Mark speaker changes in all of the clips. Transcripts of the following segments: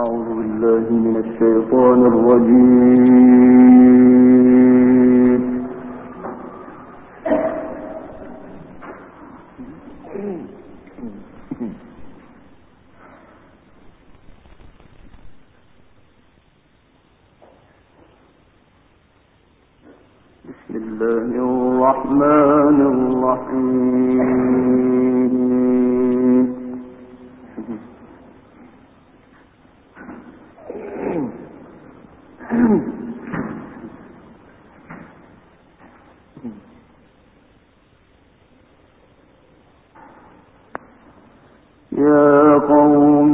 Speaker 1: أعوذ بالله من الشيطان الرجيم. بسم الله الرحمن الرحيم. يا قوم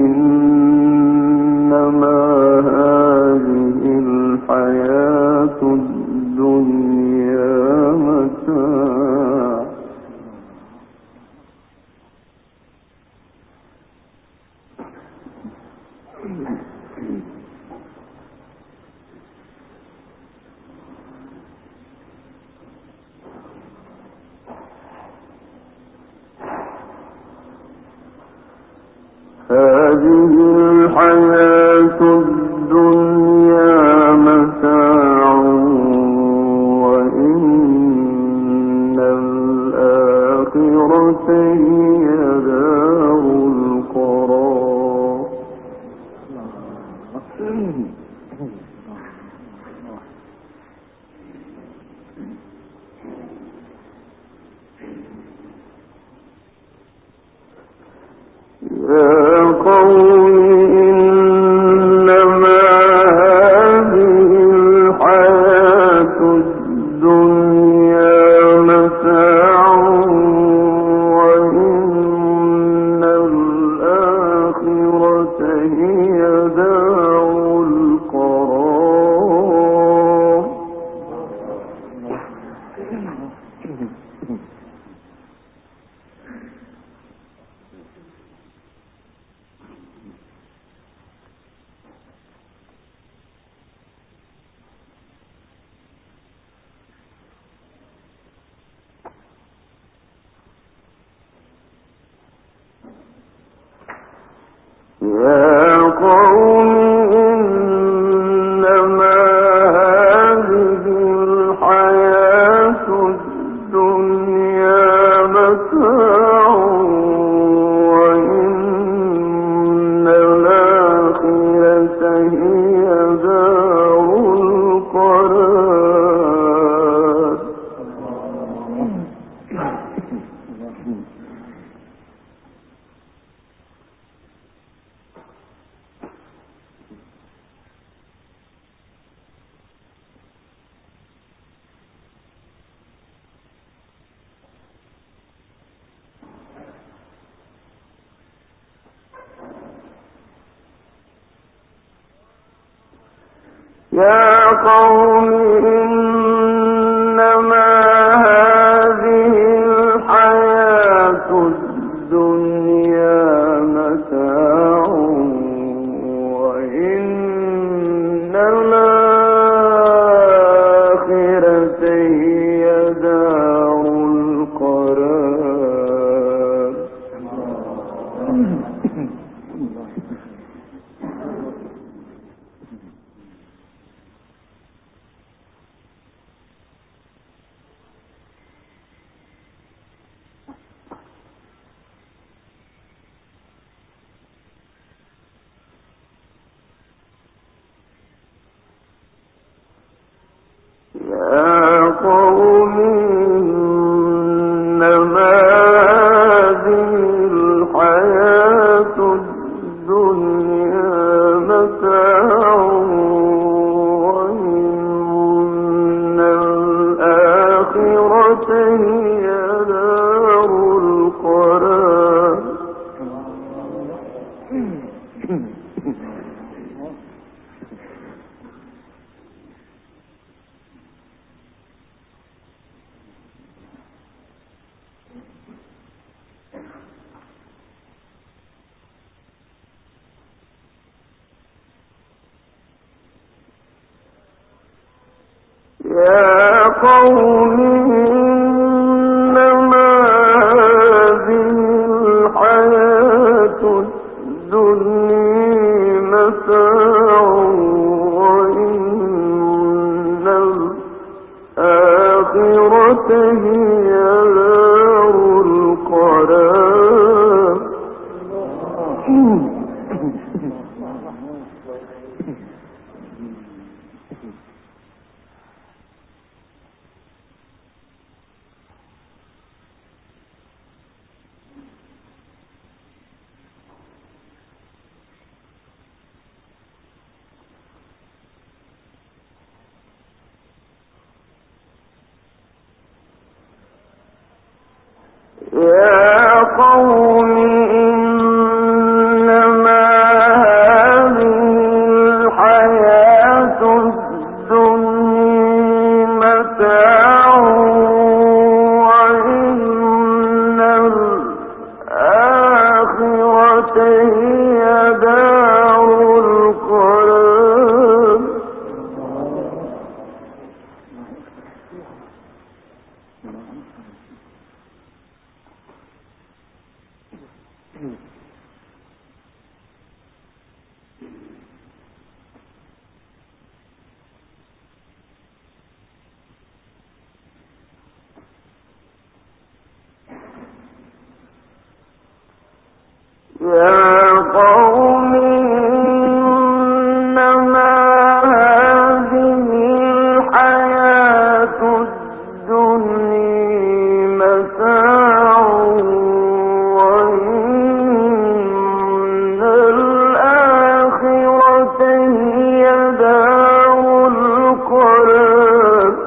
Speaker 1: إنما هذه الحياة الدنيا متاع هذه الحياة الدنيا متاع وإن الآخرة هي دار القرار. يا قوم إنما هذه الحياة الدنيا متاع وإن الآخرة هي دار القرار. يا قوم إنما هذه الحياة الدنيا متاع وإن الآخرة هي دار القرار. يا قوم إنما هذه الحياة الدنيا متاع وإن الآخرة هي دار القرار. يا قوم إنما هذه الحياة الدنيا متاع وإن الآخرة هي دار القرار. يا قوم إنما هذه الحياة الدنيا متاع وإن الآخرة هي دار القرار. يا قوم إنما هذه الحياة الدنيا متاع وإن الآخرة هي دار القرار. يا قوم إنما هذه الحياة الدنيا متاع وإن الآخرة هي دار القرار.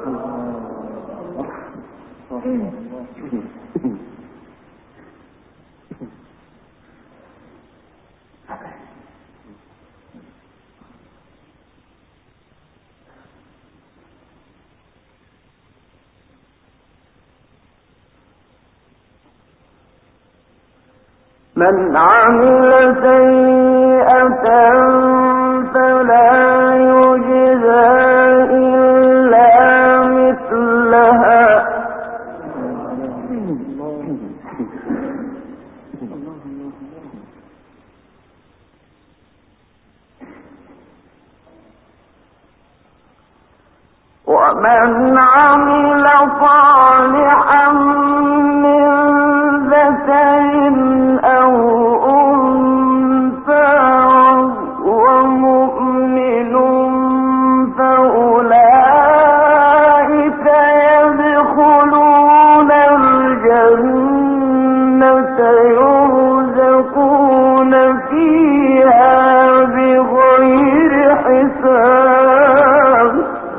Speaker 1: من عمل سيئة فلا يجزى إلا مثلها ومن عمل صالحا من ذكر أو أنثى وهو مؤمن فأولئك يدخلون الجنة يرزقون فيها بغير حساب.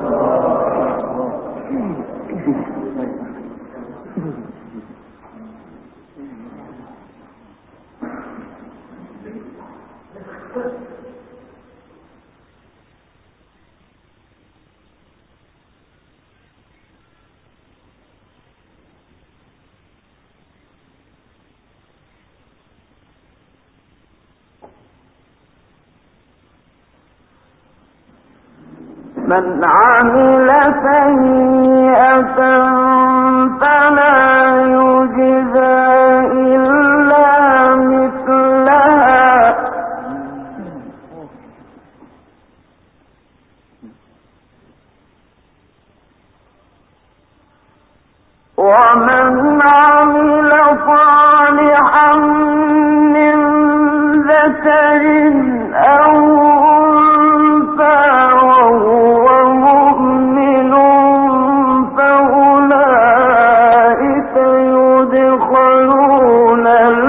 Speaker 1: من عمل سيئة فلا يجزى إلا مثلها ومن عمل صالحا من ذكر أو أنثى وهو مؤمن فأولئك يدخلون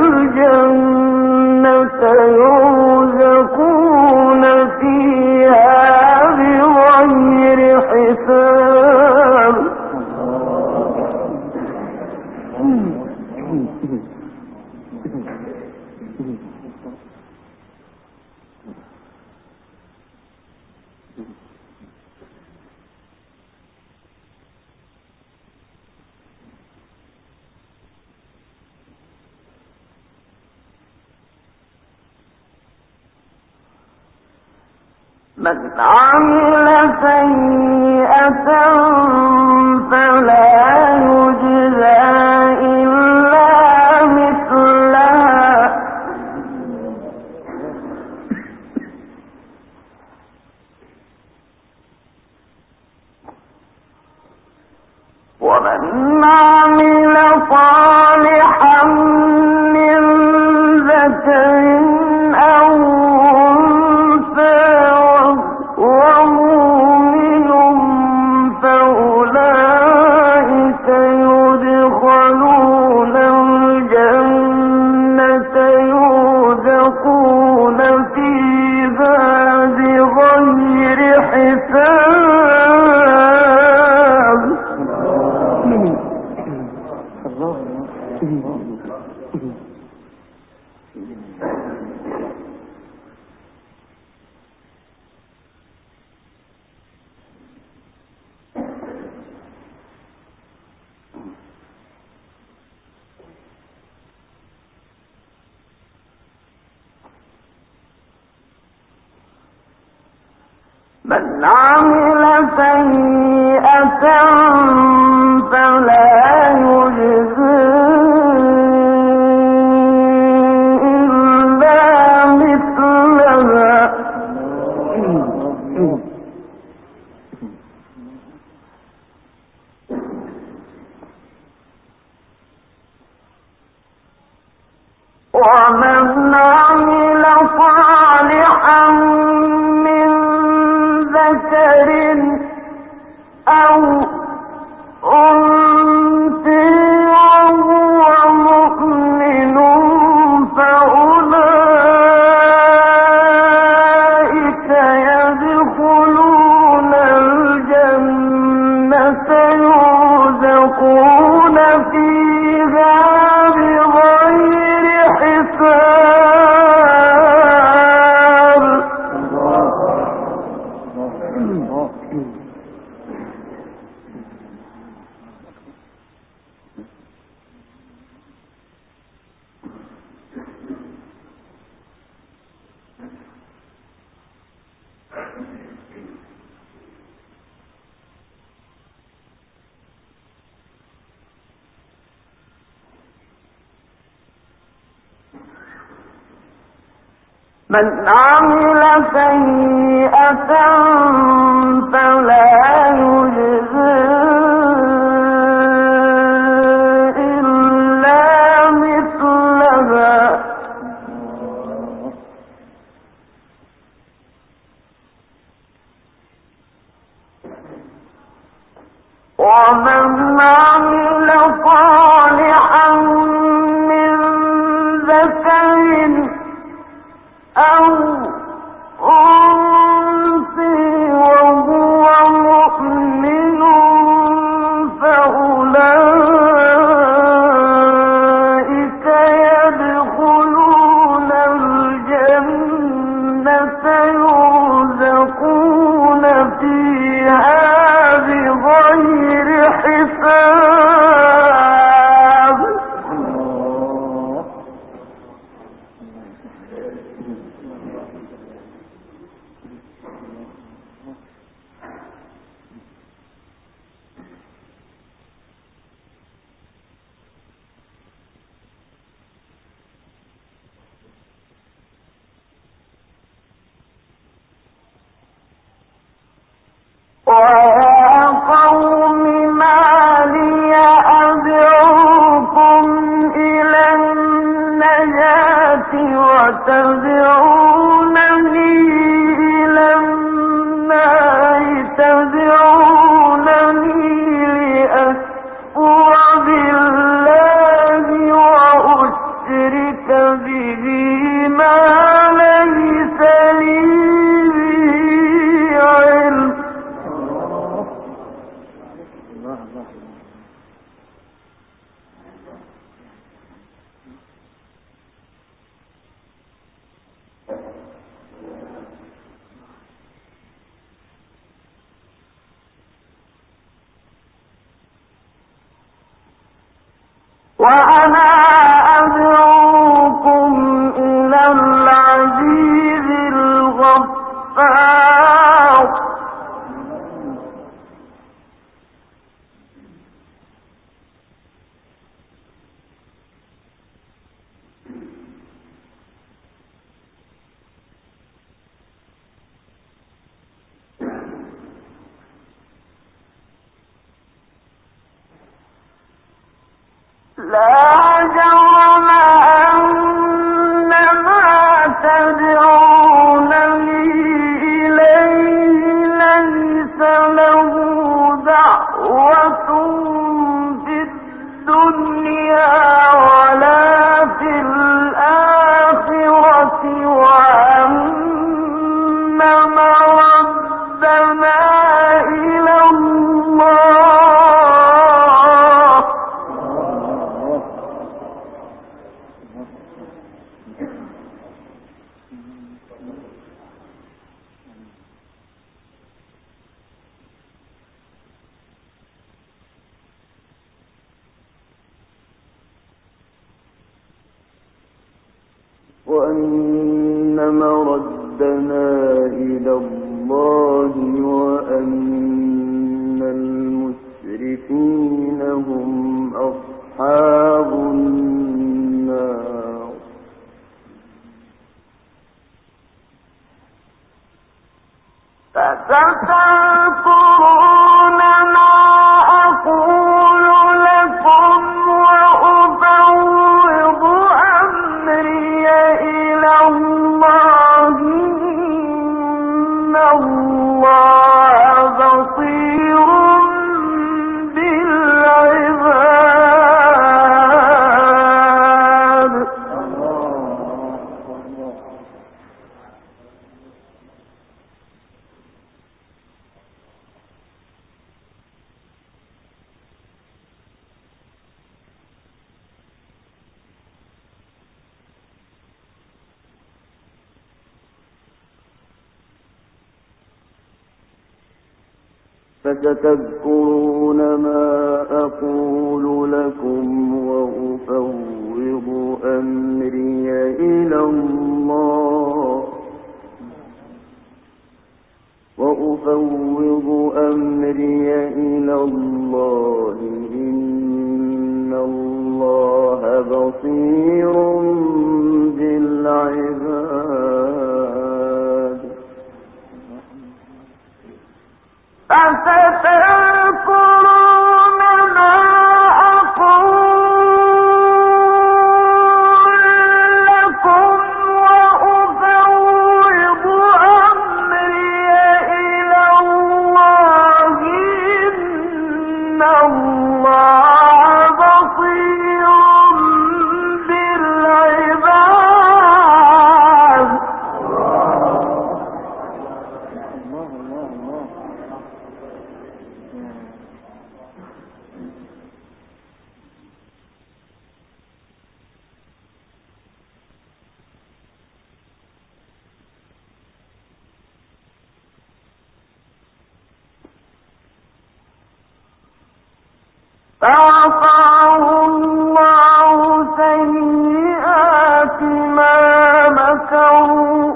Speaker 1: الجنة يرزقون فيها بغير حساب. من عمل سيئة فلا يجزى إلا مثلها من عمل سيئة فلا يجزى إلا مثلها ومن عمل صالحا من ذكر أو أنثى وهو مؤمن فأولئك يدخلون الجنة يرزقون فيها بغير حساب. من عمل سيئة فلا يجزى إلا مثلها ومن عمل صالحا من ذكر أو أنثى وهو مؤمن فأولئك يدخلون الجنة يرزقون فيها بغير حساب. ويا قوم ما لي أدعوكم إلى النجاة وتدعونني إلى النار تدعونني لأكفر بالله وأشرك به ما ليس لي علم. وأنا أدعوكم إلى العزيز الغفار. لا جرم أن ما تدعونني إليه ليس له دعوة في الدنيا ولا في الآخرة وأن مردنا إلى الله. وأن مردنا إلى الله وأن المسرفين هم أصحاب النار. فستذكرون ما أقول لكم وأفوض أمري إلى الله إن الله بصير بالعباد. فستذكرون ما أقول لكم وأفوض أمري إلى الله إن الله بصير بالعباد. فستذكرون ما أقول لكم وأفوض أمري إلى الله إن الله بصير بالعباد. فَوَقَاهُ اللَّهُ سَيِّئَاتِ مَا مَكَرُوا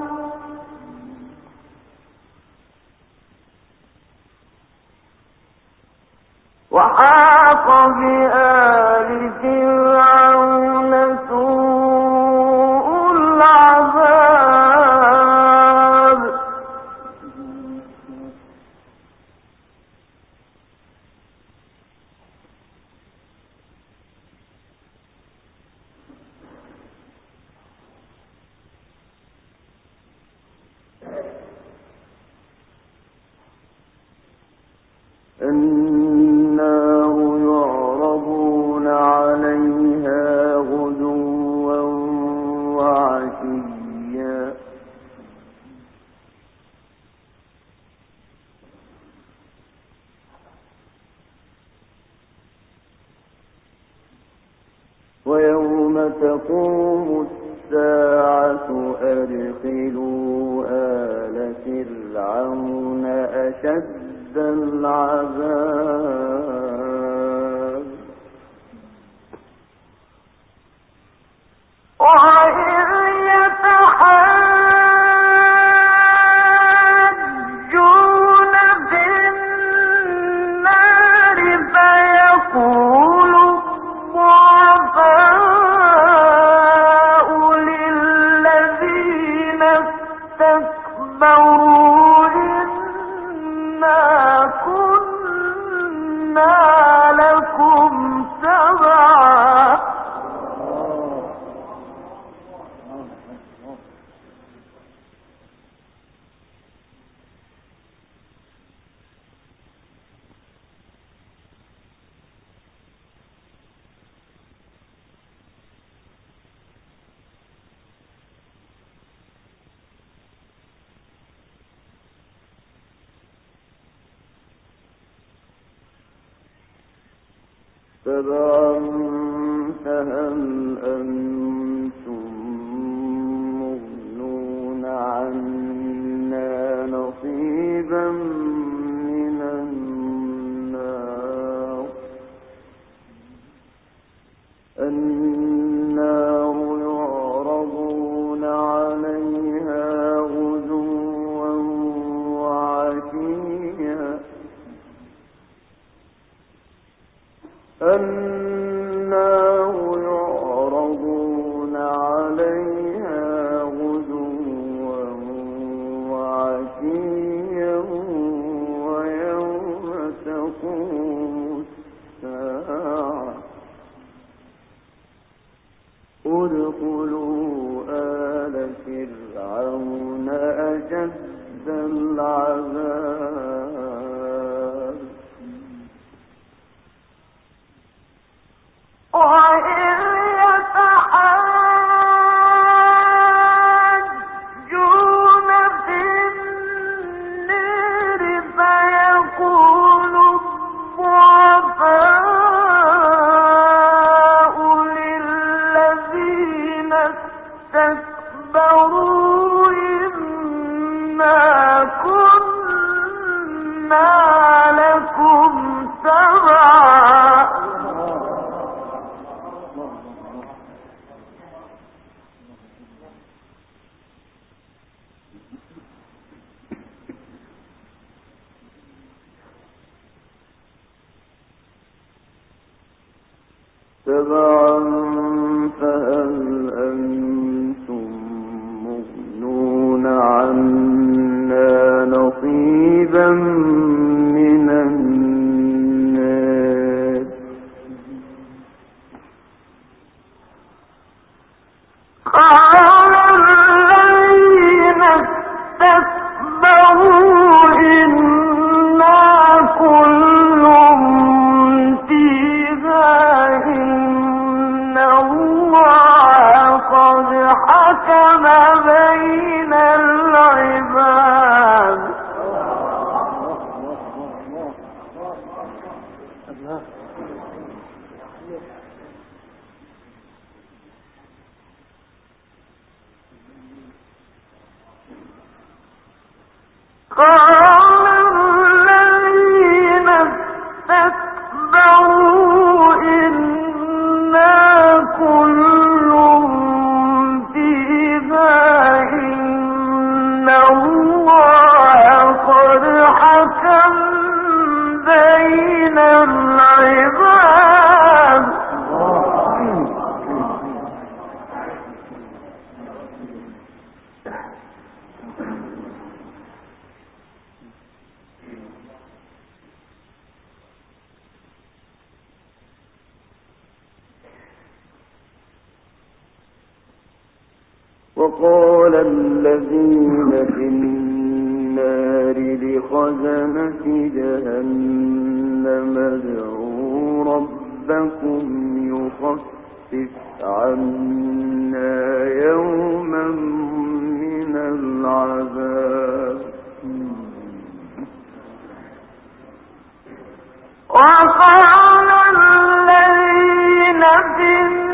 Speaker 1: وَحَاقَ بِآلِ فِرْعَوْنَ سُوءُ الْعَذَابِ. النار يعرضون عليها غدوا وعشيا ويوم تقوم الساعة أدخلوا آل فرعون أشد العذاب. وإذ يتحاجون في النار فيقول الضعفاء للذين استكبروا إنا كنا لكم تبعا. تبعا فهل أنتم مغنون عنا نصيبا من النار. النار يعرضون عليها غدوا أشد العذاب وإذ يتحاجون في النار فيقول الضعفاء للذين استكبروا إنا كنا لكم تبعا تبعا فهل أنتم مغنون عنا نصيبا من النار قال الذين استكبروا إنا كل قد حكم بين العباد قال الذين استكبروا إنا كل قد حكم بين العباد وقال الذين في النار لخزنة جهنم ادعوا ربكم يخفف عنا يوما من العذاب وقال الذين في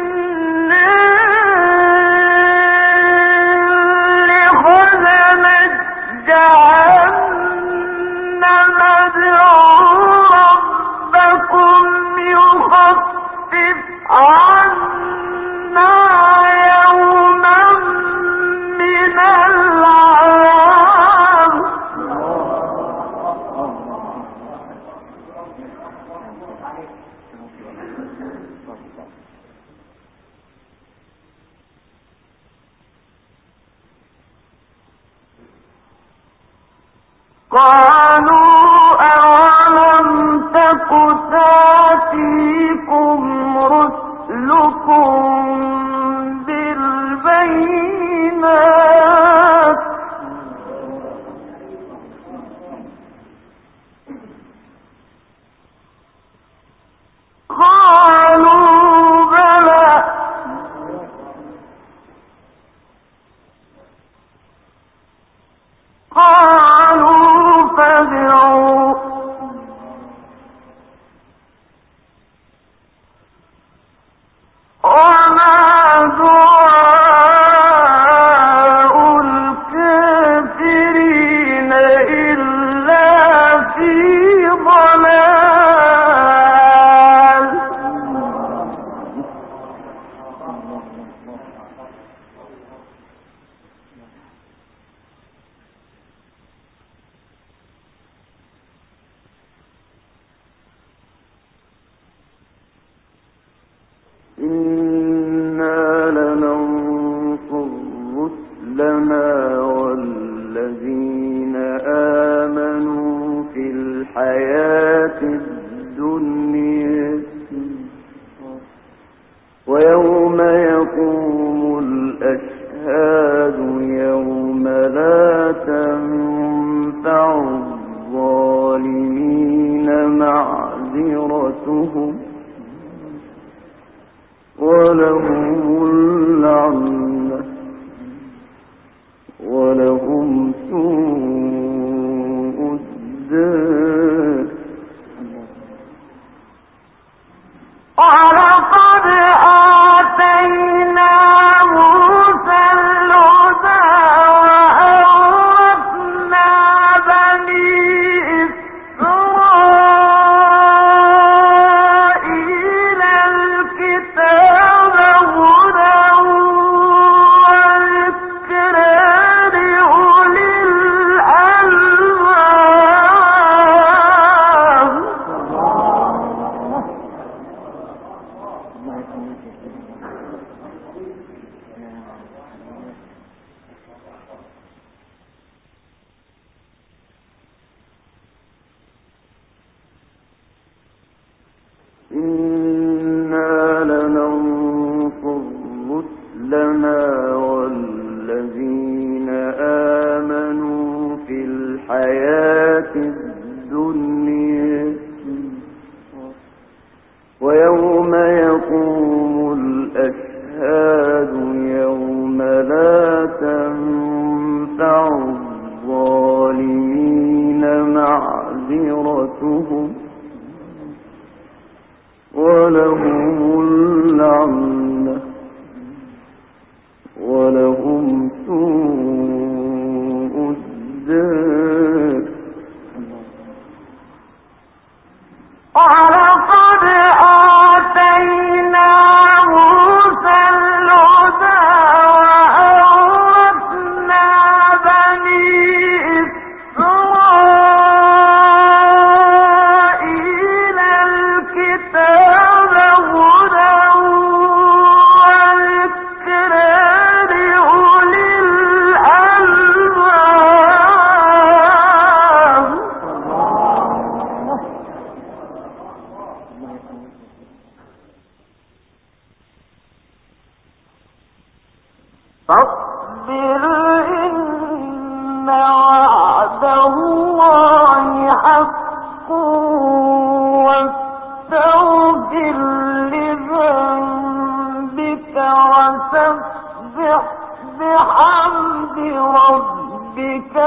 Speaker 1: قالوا أولم تك تأتيكم رسلكم بالبينات قالوا بلى قالوا فادعوا وما دعاء الكافرين إلا في ضلال إنا لننصر رسلنا والذين آمنوا في الحياة الدنيا ويوم يقوم الأشهاد يوم لا الحياة الدنيا ويوم يقوم الأشهاد يوم لا تنفع الظالمين معذرتهم ولهم اللعنة ولهم سوء الدار.
Speaker 2: ولقد آتينا موسى الهدى وأورثنا بني إسرائيل الكتاب هدى وذكرى لأولي الألباب. فاصبر إن وعد الله حق واستغفر لذنبك وسبح بحمد ربك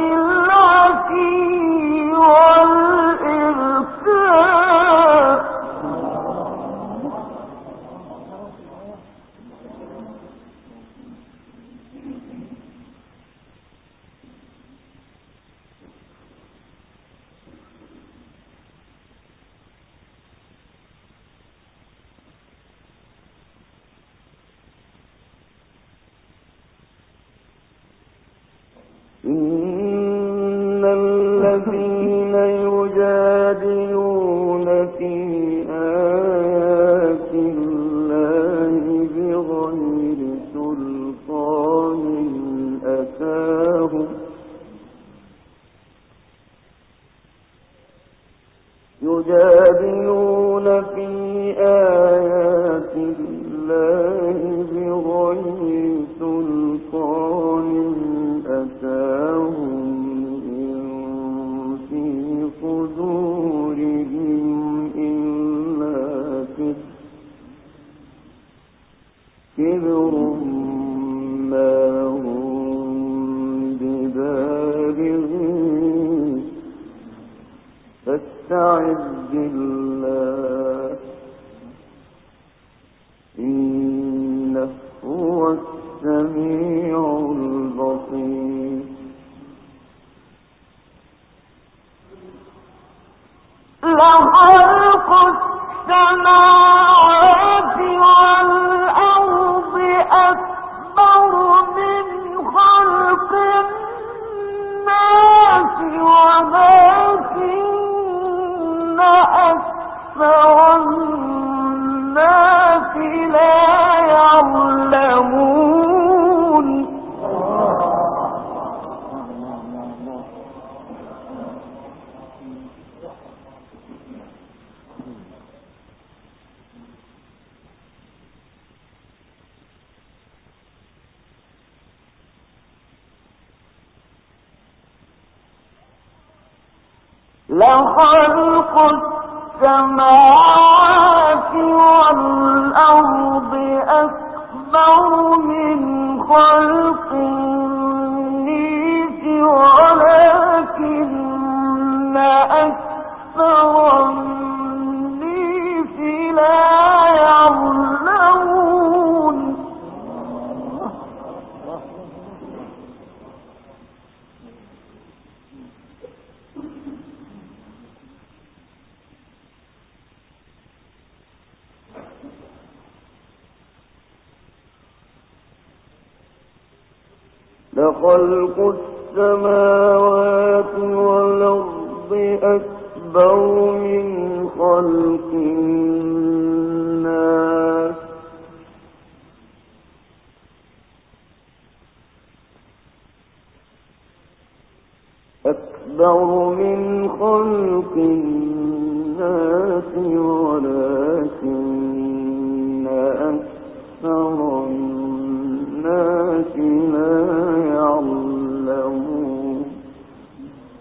Speaker 2: بالعشي والإبكار.
Speaker 1: إن الذين يجادلون في آيات الله بغير سلطان أتاهم يجادلون في آيات الله بغير سلطان أتاهم إن في صدورهم إلا كبر ما هم ببالغين فاستعذ بالله إنه هو السميع البصير.
Speaker 2: لخلق السماوات والأرض أكبر من خلق الناس ولكن أكثر الناس لا يعلمون. لخلق السماوات والأرض أكبر من خلق الناس ولكن أكثر الناس لا يعلمون.
Speaker 1: لخلق السماوات والأرض أكبر من خلق الناس أكبر من خلق الناس ولكن أكثر الناس لا يعلمون.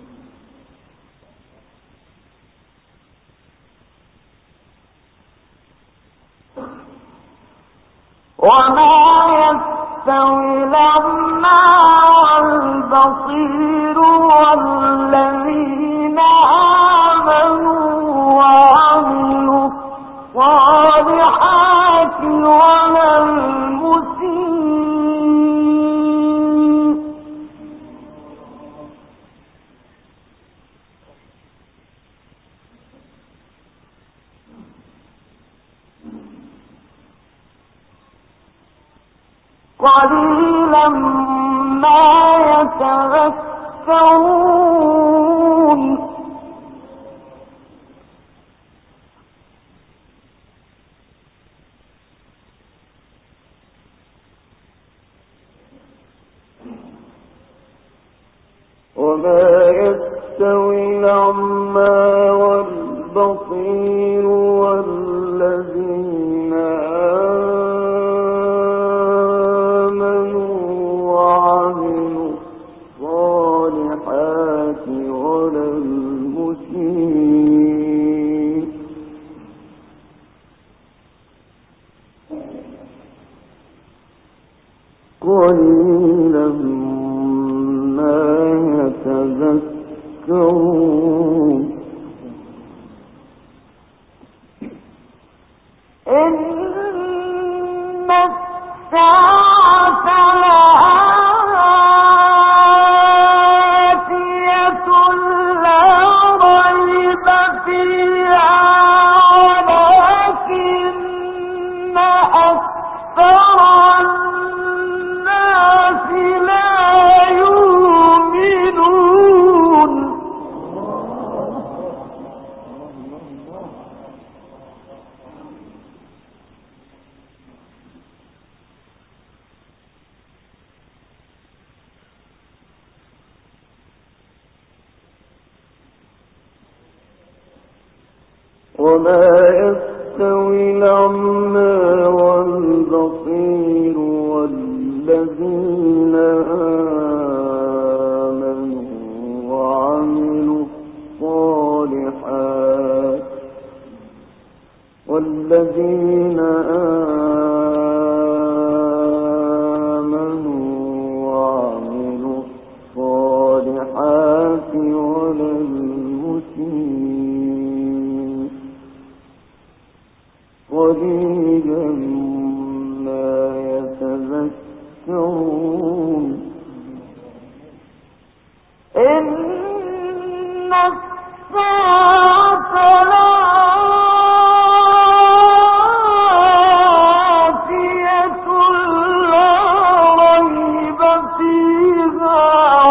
Speaker 2: وما يستوي الأعمى والبصير والذين آمنوا وعملوا الصالحات ولا المسيء قليلا ما يتذكرون
Speaker 1: وما يستوي الأعمى والبصير والذين آمنوا وعملوا الصالحات ولا المسيء قليلا ما يتذكرون
Speaker 2: إن الساعة لآتية لا ريب فيها ولكن أكثر الناس لا يؤمنون
Speaker 1: وما يستوي الأعمى والبصير والذين آمنوا وعملوا الصالحات والذين آمنوا وعملوا الصالحات ولا المسيء قليلا ما يتذكرون
Speaker 2: إن الساعة لآتية لا ريب فيها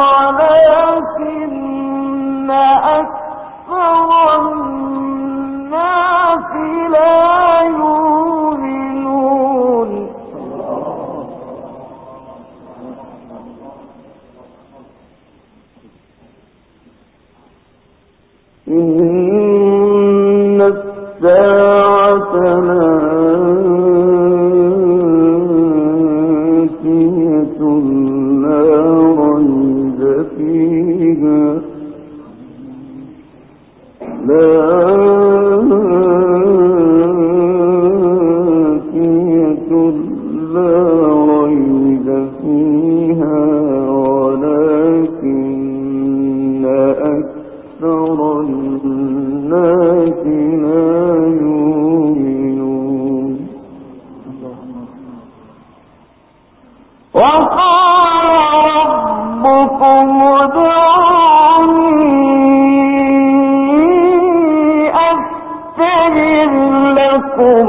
Speaker 2: ولكن أكثر الناس لا يؤمنون
Speaker 1: إن الساعة لآتية لا ريب فيها لآتية لا ريب فيها ولكن أكثر الناس لا يؤمنون
Speaker 2: وقال ربكم ادعوني أستجب لكم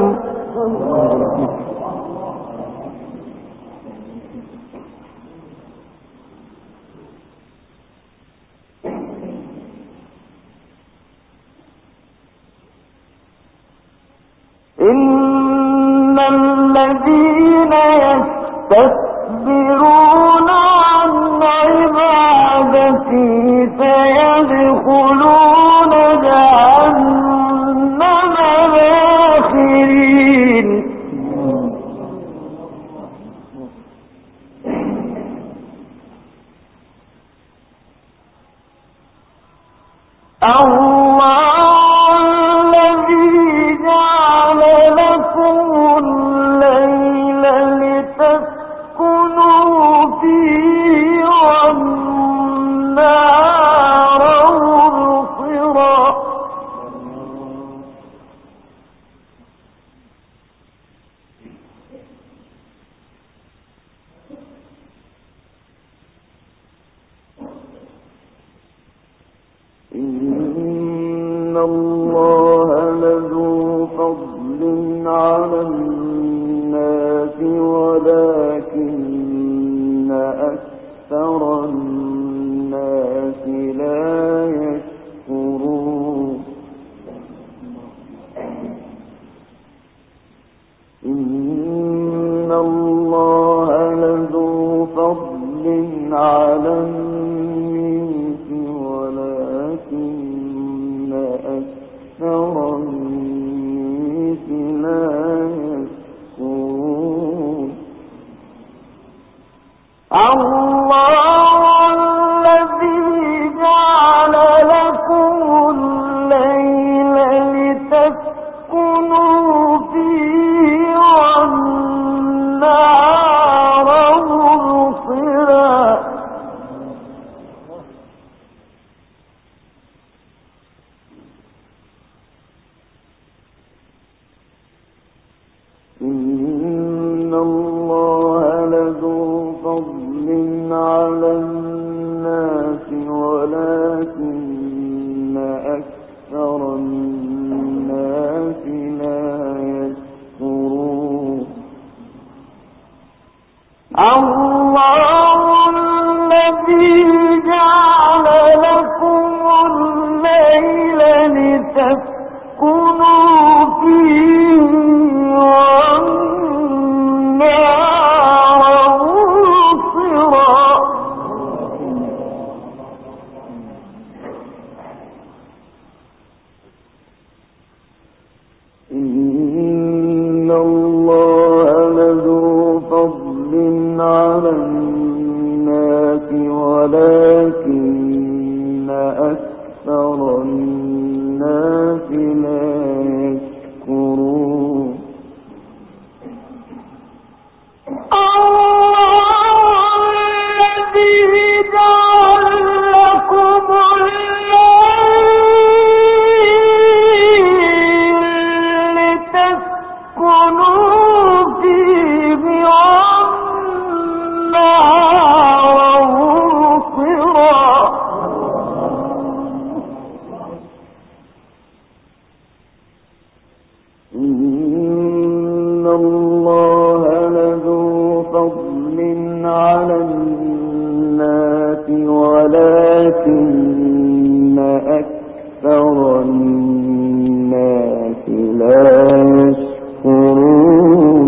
Speaker 2: إن الذين يستكبرون عن عبادتي سيدخلون جهنم داخرين الله الذي جعل لكم الليل
Speaker 1: الله لذو فضل على الناس ولكن أكثر الناس لا يشكرون إن الله لذو فضل على الناس ولكن أكثر الناس لا يشكرون
Speaker 2: الله الذي جعل لكم الليل لتسكنوا فيه والنهار مبصرا
Speaker 1: إن الله لذو فضل على الناس ولكن أكثر الناس لا يشكرون
Speaker 2: الله الذي جعل لكم الليل لتسكنوا فيه والنهار مبصرا
Speaker 1: إن الله لذو فضل على الناس ولكن أكثر الناس لا يشكرون
Speaker 2: الله الذي جعل لكم الليل لتسكنوا فيه والنهار مبصرا
Speaker 1: إن الله لذو فضل على الناس ولكن أكثر الناس لا يشكرون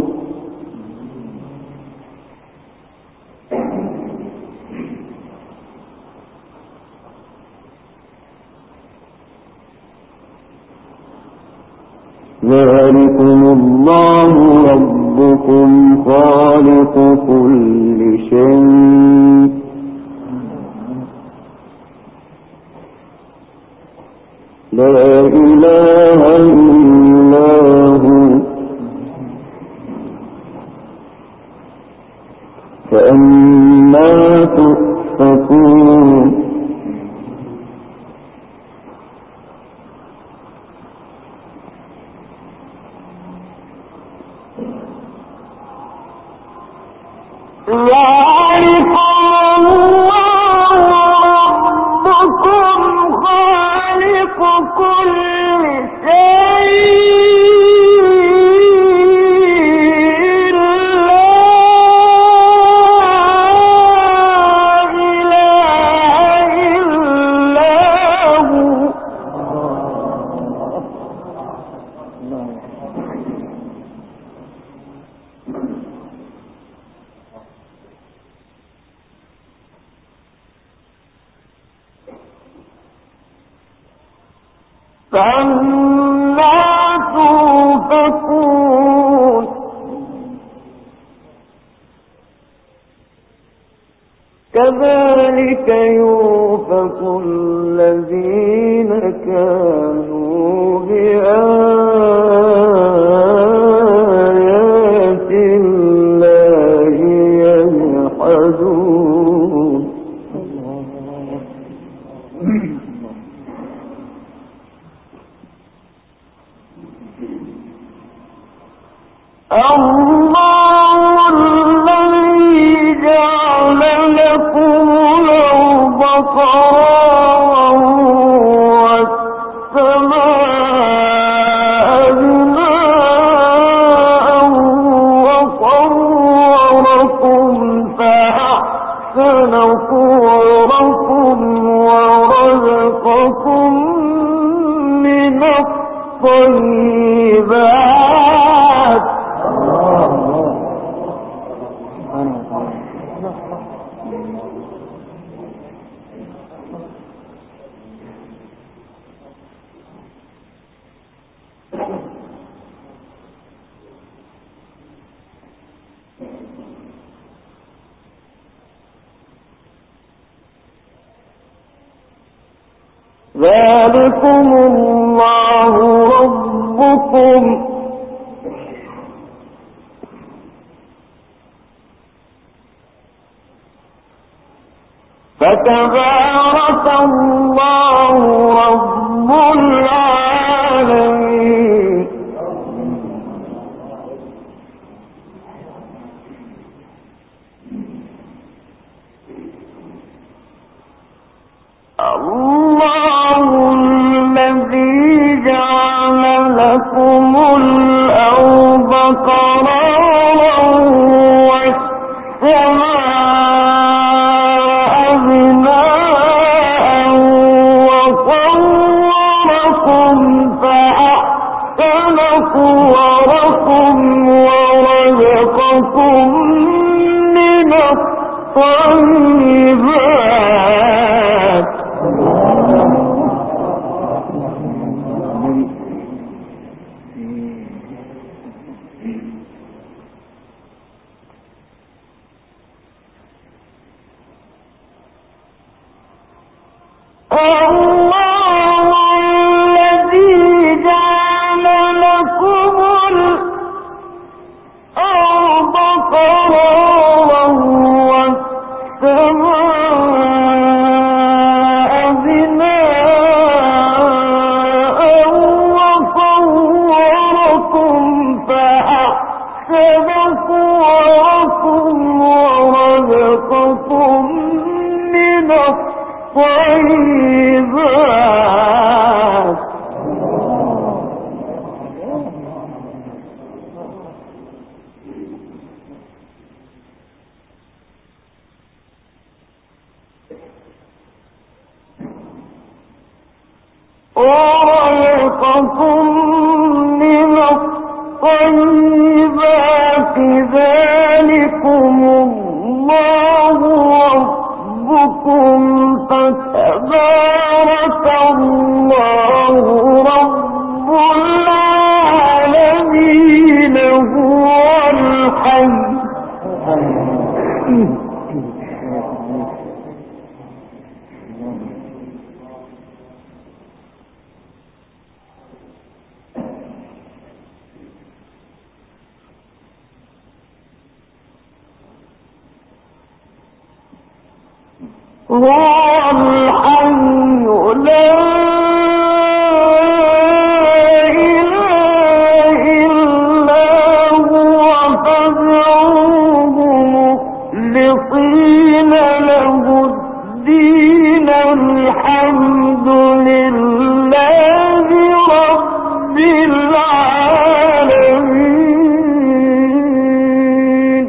Speaker 1: ذلكم الله ربكم خالق كل شيء لا إله إلا هو فأنا تؤفكون
Speaker 2: ذلكم الله ربكم خالق كل شيء لا إله إلا هو فأنا تؤفكون كذلك يؤفك الذين كانوا بآيات الله يجحدون الله الذي جعل لكم الأرض قرارا والسماء الطيبات. ذلكم الله ربكم فتبارك الله رب العالمين. الله الذي جعل لكم الأرض قرارا والسماء بناء وصوركم فأحسن صوركم ورزقكم من الطيبات. ورزقكم من الطيبات ذلكم الله ربكم فتبارك الله رب العالمين هو الحي. هو الحي لا إله إلا هو فادعوه مخلصين له الدين الحمد لله رب العالمين.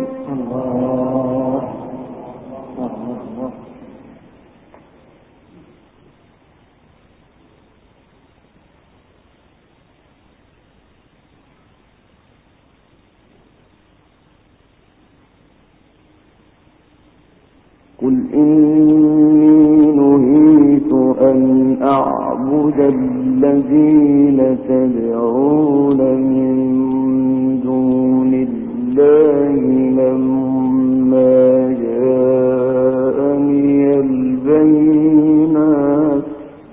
Speaker 1: قل إني نهيت أن أعبد الذين تدعون من دون الله لما جاءني البينات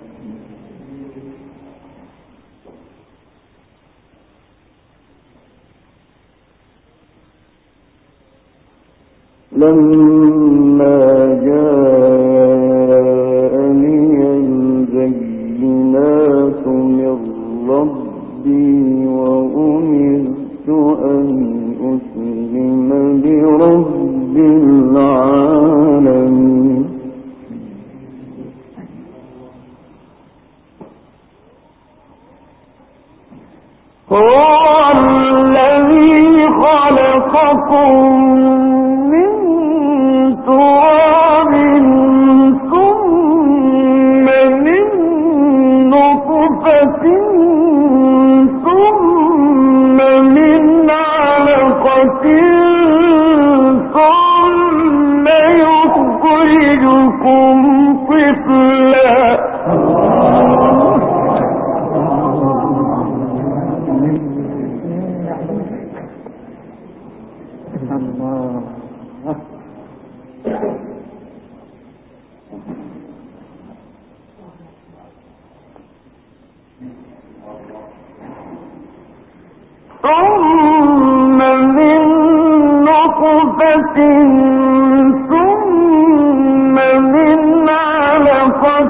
Speaker 1: من ربي وأمرت أن أسلم لرب العالمين.
Speaker 2: هو الذي خلقكم من تراب ثم من نطفة ثم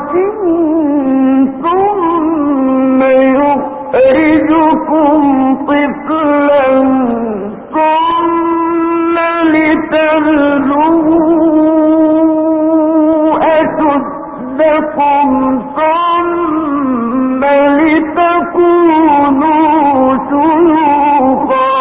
Speaker 2: ثم يخرجكم طفلا ثم لتبلغوا أشدكم ثم لتكونوا شيوخا.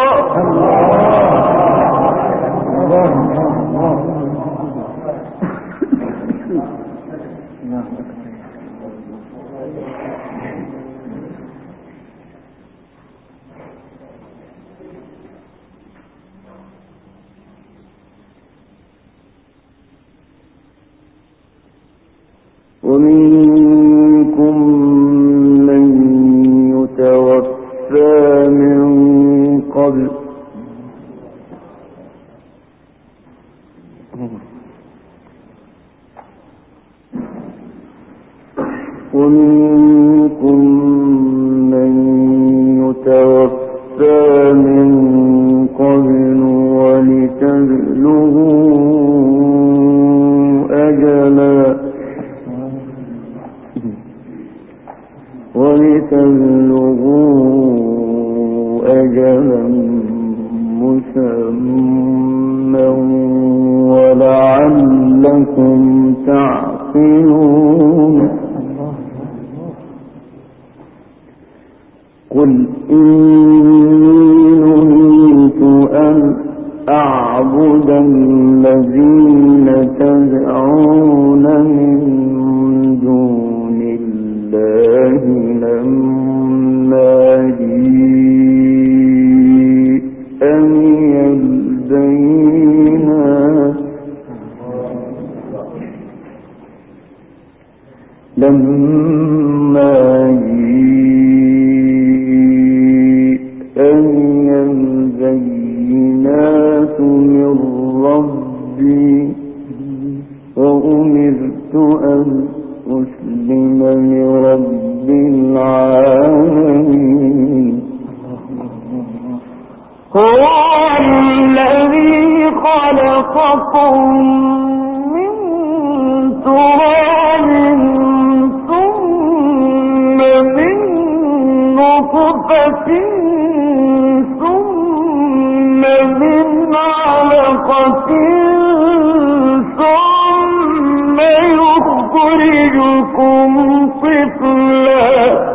Speaker 1: ومنكم من يتوفى من قبل ولتبلغوا أجلا مسمى ولعلكم تعقلون. قل إني نهيت أن أعبد الذين تدعون من دون الله لما جيءني البينات من ربي وأمرت أن أسلم لرب العالمين.
Speaker 2: هو الذي خلقكم من تراب ثم من نطفة ثم من علقة ثم يخرجكم طفلا.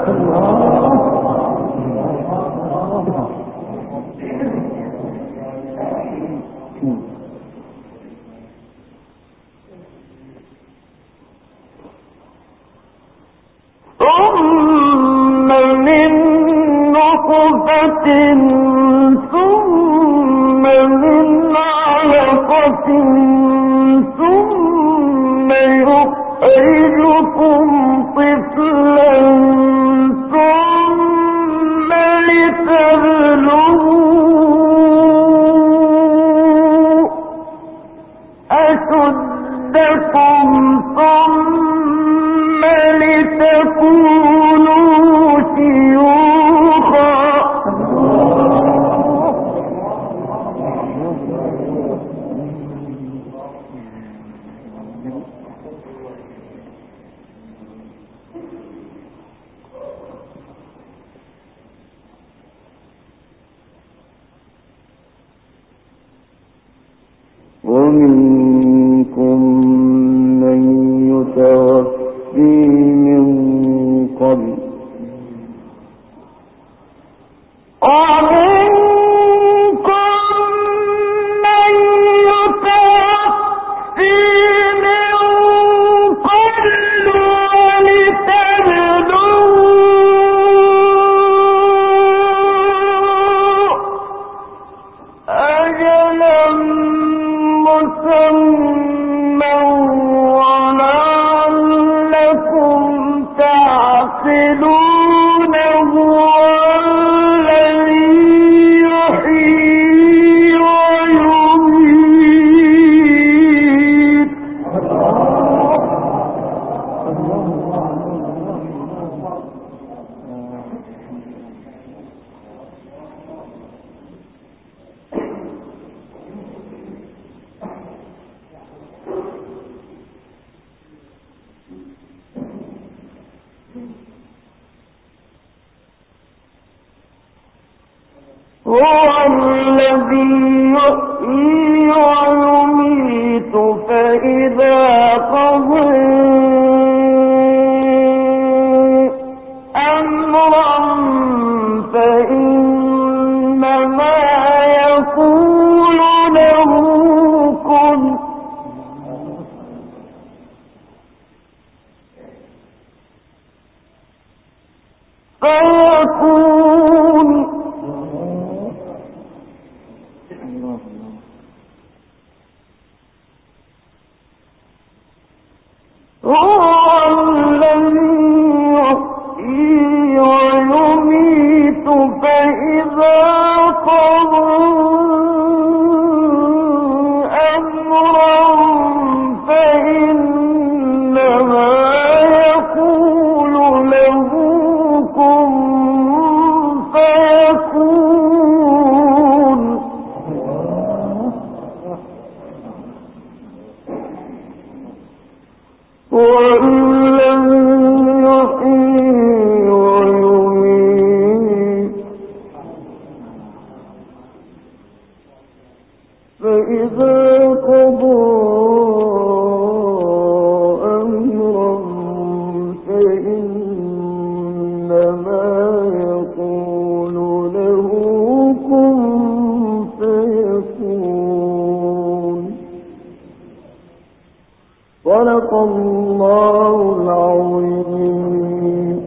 Speaker 2: ثم من نطفة ثم من علقة ثم يخرجكم طفلا ثم لتبلغوا أشدكم ثم لتكونوا شيوخا.
Speaker 1: ومنكم من يتوفي من قبل
Speaker 2: هو الذي يحيي ويميت فإذا قضى أمرا فإنما يقول له كن فيكون. هو الذي يحيي ويميت فإذا قضى أمرا فإنما يقول له كن فيكون. وإن لم يحيي ويميت فإذا قضى أمرا فإنما يقول له كن فيكون. صدق الله